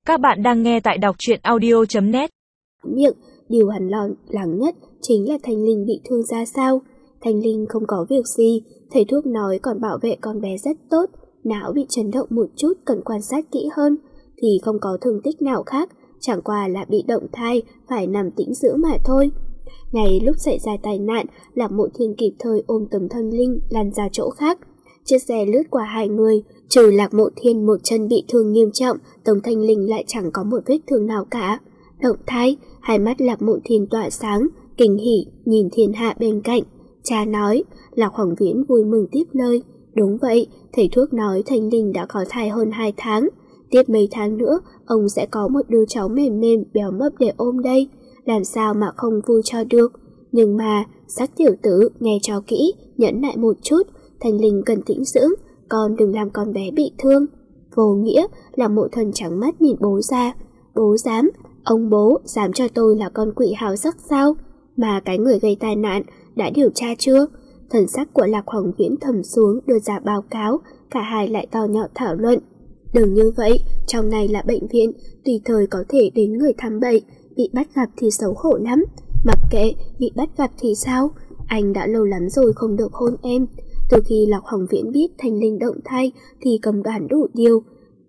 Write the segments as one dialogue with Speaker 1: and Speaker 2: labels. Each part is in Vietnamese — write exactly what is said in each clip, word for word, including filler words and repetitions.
Speaker 1: Các bạn đang nghe tại đọc truyện audio chấm net.
Speaker 2: Miệng, điều hắn lo lắng nhất chính là Thanh Linh bị thương ra sao. Thanh Linh không có việc gì, thầy thuốc nói còn bảo vệ con bé rất tốt, não bị chấn động một chút cần quan sát kỹ hơn, thì không có thương tích nào khác, chẳng qua là bị động thai, phải nằm tĩnh dưỡng mà thôi. Ngay lúc xảy ra tai nạn, Lạc Mộ Thiên kịp thời ôm tấm Thanh Linh lăn ra chỗ khác. Chiếc xe lướt qua hai người, trừ Lạc Mộ Thiên một chân bị thương nghiêm trọng, tấm Thanh Linh lại chẳng có một vết thương nào cả. Động thai, hai mắt Lạc Mộ Thiên tỏa sáng, kinh hỉ nhìn thiên hạ bên cạnh. Cha nói, Lạc Hoàng Viễn vui mừng tiếp lời. Đúng vậy, thầy thuốc nói Thanh Linh đã có thai hơn hai tháng. Tiếp mấy tháng nữa, ông sẽ có một đứa cháu mềm mềm béo mấp để ôm đây. Làm sao mà không vui cho được. Nhưng mà, sắc tiểu tử, nghe cho kỹ, nhẫn nại một chút. Thanh Linh cần tĩnh dưỡng, con đừng làm con bé bị thương. Vô nghĩa, là Mộ Thần trắng mắt nhìn bố ra. Bố dám, ông bố dám cho tôi là con quỷ hào sắc sao? Mà cái người gây tai nạn đã điều tra chưa? Thần sắc của Lạc Hoàng Viễn thầm xuống đưa ra báo cáo, cả hai lại to nhỏ thảo luận. Đừng như vậy, trong này là bệnh viện, tùy thời có thể đến người thăm bệnh, bị bắt gặp thì xấu hổ lắm. Mặc kệ, bị bắt gặp thì sao? Anh đã lâu lắm rồi không được hôn em. Từ khi Lạc Hoàng Viễn biết Thanh Linh động thai thì cầm đoán đủ điều.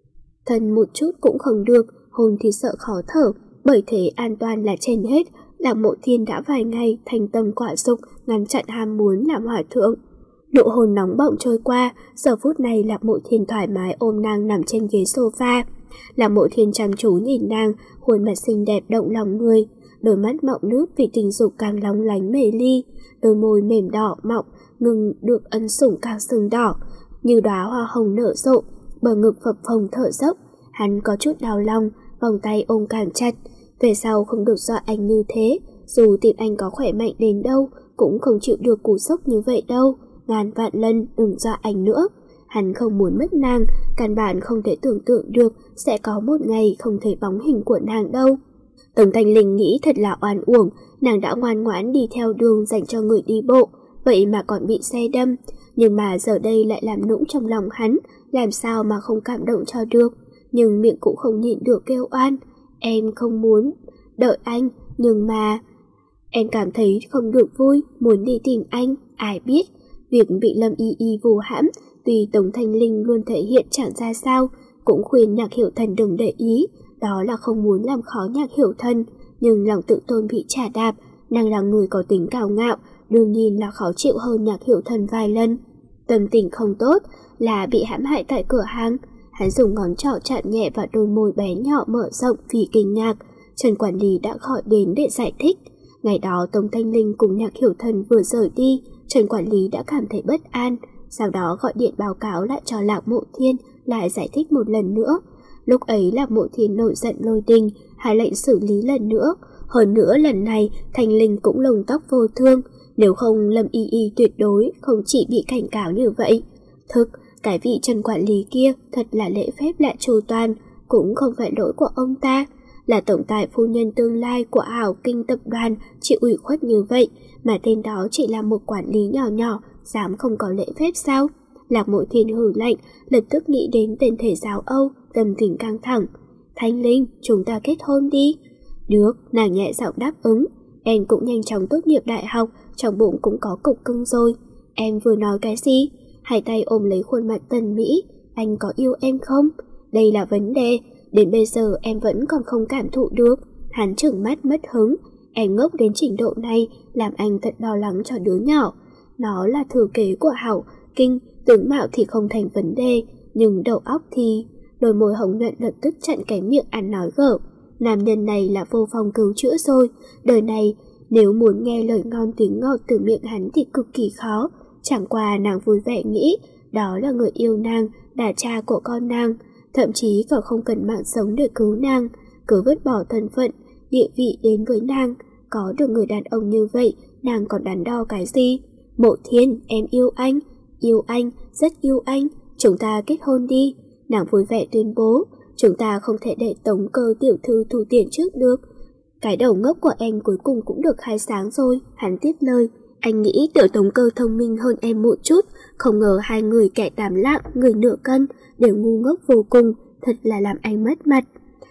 Speaker 2: Thân một chút cũng không được, hôn thì sợ khó thở, bởi thế an toàn là trên hết. Lạc Mộ Thiên đã vài ngày thành tâm quả dục, ngăn chặn ham muốn làm hòa thượng. Nụ hôn nóng bỏng trôi qua, giờ phút này Lạc Mộ Thiên thoải mái ôm nàng nằm trên ghế sofa. Lạc Mộ Thiên chăm chú nhìn nàng, khuôn mặt xinh đẹp động lòng người, đôi mắt mọng nước vì tình dục càng lóng lánh mê ly, đôi môi mềm đỏ mọng ngừng được ân sủng càng sưng đỏ, như đóa hoa hồng nở rộ, bờ ngực phập phồng thở dốc. Hắn có chút đau lòng, vòng tay ôm càng chặt. Về sau không được dọa anh như thế, dù tim anh có khỏe mạnh đến đâu cũng không chịu được cú sốc như vậy đâu. Ngàn vạn lần đừng dọa anh nữa. Hắn không muốn mất nàng, căn bản không thể tưởng tượng được sẽ có một ngày không thấy bóng hình của nàng đâu. Tống Thanh Linh nghĩ thật là oan uổng, nàng đã ngoan ngoãn đi theo đường dành cho người đi bộ, vậy mà còn bị xe đâm. Nhưng mà giờ đây lại làm nũng trong lòng hắn, làm sao mà không cảm động cho được. Nhưng miệng cũng không nhịn được kêu oan. Em không muốn đợi anh, nhưng mà em cảm thấy không được vui, muốn đi tìm anh. Ai biết, việc bị Lâm Y Y vu hãm, tuy Tống Thanh Linh luôn thể hiện chẳng ra sao, cũng khuyên Nhạc Hiểu Thần đừng để ý, đó là không muốn làm khó Nhạc Hiểu Thần. Nhưng lòng tự tôn bị trà đạp, nàng là người có tính cao ngạo, đương nhiên là khó chịu hơn Nhạc Hiểu Thần vài lần. Tâm tình không tốt là bị hãm hại tại cửa hàng. Hắn dùng ngón trỏ chạm nhẹ vào đôi môi bé nhỏ mở rộng vì kinh ngạc. Trần quản lý đã gọi đến để giải thích. Ngày đó Tống Thanh Linh cùng Nhạc Hiểu Thần vừa rời đi, Trần quản lý đã cảm thấy bất an, sau đó gọi điện báo cáo lại cho Lạc Mộ Thiên, lại giải thích một lần nữa. Lúc ấy Lạc Mộ Thiên nổi giận lôi đình, hạ lệnh xử lý lần nữa. Hơn nữa lần này Thanh Linh cũng lông tóc vô thương, nếu không Lâm Y Y tuyệt đối không chỉ bị cảnh cáo như vậy. Thực, cái vị Trần quản lý kia thật là lễ phép lại chu toàn, cũng không phải lỗi của ông ta. Là tổng tài phu nhân tương lai của Hảo Kinh tập đoàn chịu ủy khuất như vậy, mà tên đó chỉ là một quản lý nhỏ nhỏ, dám không có lễ phép sao? Lạc Mộ Thiên hừ lạnh, lập tức nghĩ đến tên thể giáo Âu, tâm tình căng thẳng. Thanh Linh, chúng ta kết hôn đi. Được, nàng nhẹ giọng đáp ứng. Em cũng nhanh chóng tốt nghiệp đại học, trong bụng cũng có cục cưng rồi. Em vừa nói cái gì? Hai tay ôm lấy khuôn mặt tần mỹ. Anh có yêu em không? Đây là vấn đề. Đến bây giờ em vẫn còn không cảm thụ được. Hắn trừng mắt mất hứng. Em ngốc đến trình độ này, làm anh thật lo lắng cho đứa nhỏ. Nó là thừa kế của Hảo Kinh, tướng mạo thì không thành vấn đề, nhưng đầu óc thì... Đôi môi hồng nhuận lập tức chặn cái miệng ăn nói gở. Nam nhân này là vô phòng cứu chữa rồi. Đời này, nếu muốn nghe lời ngon tiếng ngọt từ miệng hắn thì cực kỳ khó. Chẳng qua nàng vui vẻ nghĩ, đó là người yêu nàng, là cha của con nàng. Thậm chí còn không cần mạng sống để cứu nàng, cứ vứt bỏ thân phận, địa vị đến với nàng. Có được người đàn ông như vậy, nàng còn đắn đo cái gì? Mộ Thiên, em yêu anh. Yêu anh, rất yêu anh. Chúng ta kết hôn đi. Nàng vui vẻ tuyên bố, chúng ta không thể để Tống Cơ tiểu thư thu tiền trước được. Cái đầu ngốc của em cuối cùng cũng được khai sáng rồi. Hắn tiếp lời, anh nghĩ tiểu Tống Cơ thông minh hơn em một chút, không ngờ hai người kẻ tám lạng, người nửa cân, đều ngu ngốc vô cùng, thật là làm anh mất mặt.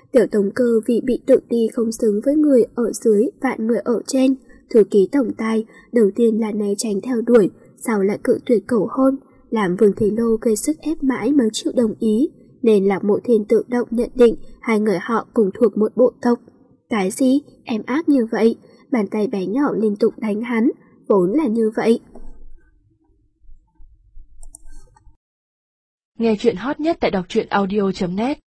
Speaker 2: Tiểu Tống Cơ vì bị tự ti không xứng với người ở dưới vạn người ở trên, thư ký tổng tài đầu tiên là né tránh theo đuổi, sau lại cự tuyệt cầu hôn, làm Vương Thế Lô gây sức ép mãi mới chịu đồng ý, nên Lạc Mộ Thiên tự động nhận định hai người họ cùng thuộc một bộ tộc. Cái gì? Em ác như vậy? Bàn tay bé nhỏ liên tục đánh hắn, vốn là như vậy.
Speaker 1: Nghe chuyện hot nhất tại đọc truyện audio chấm net.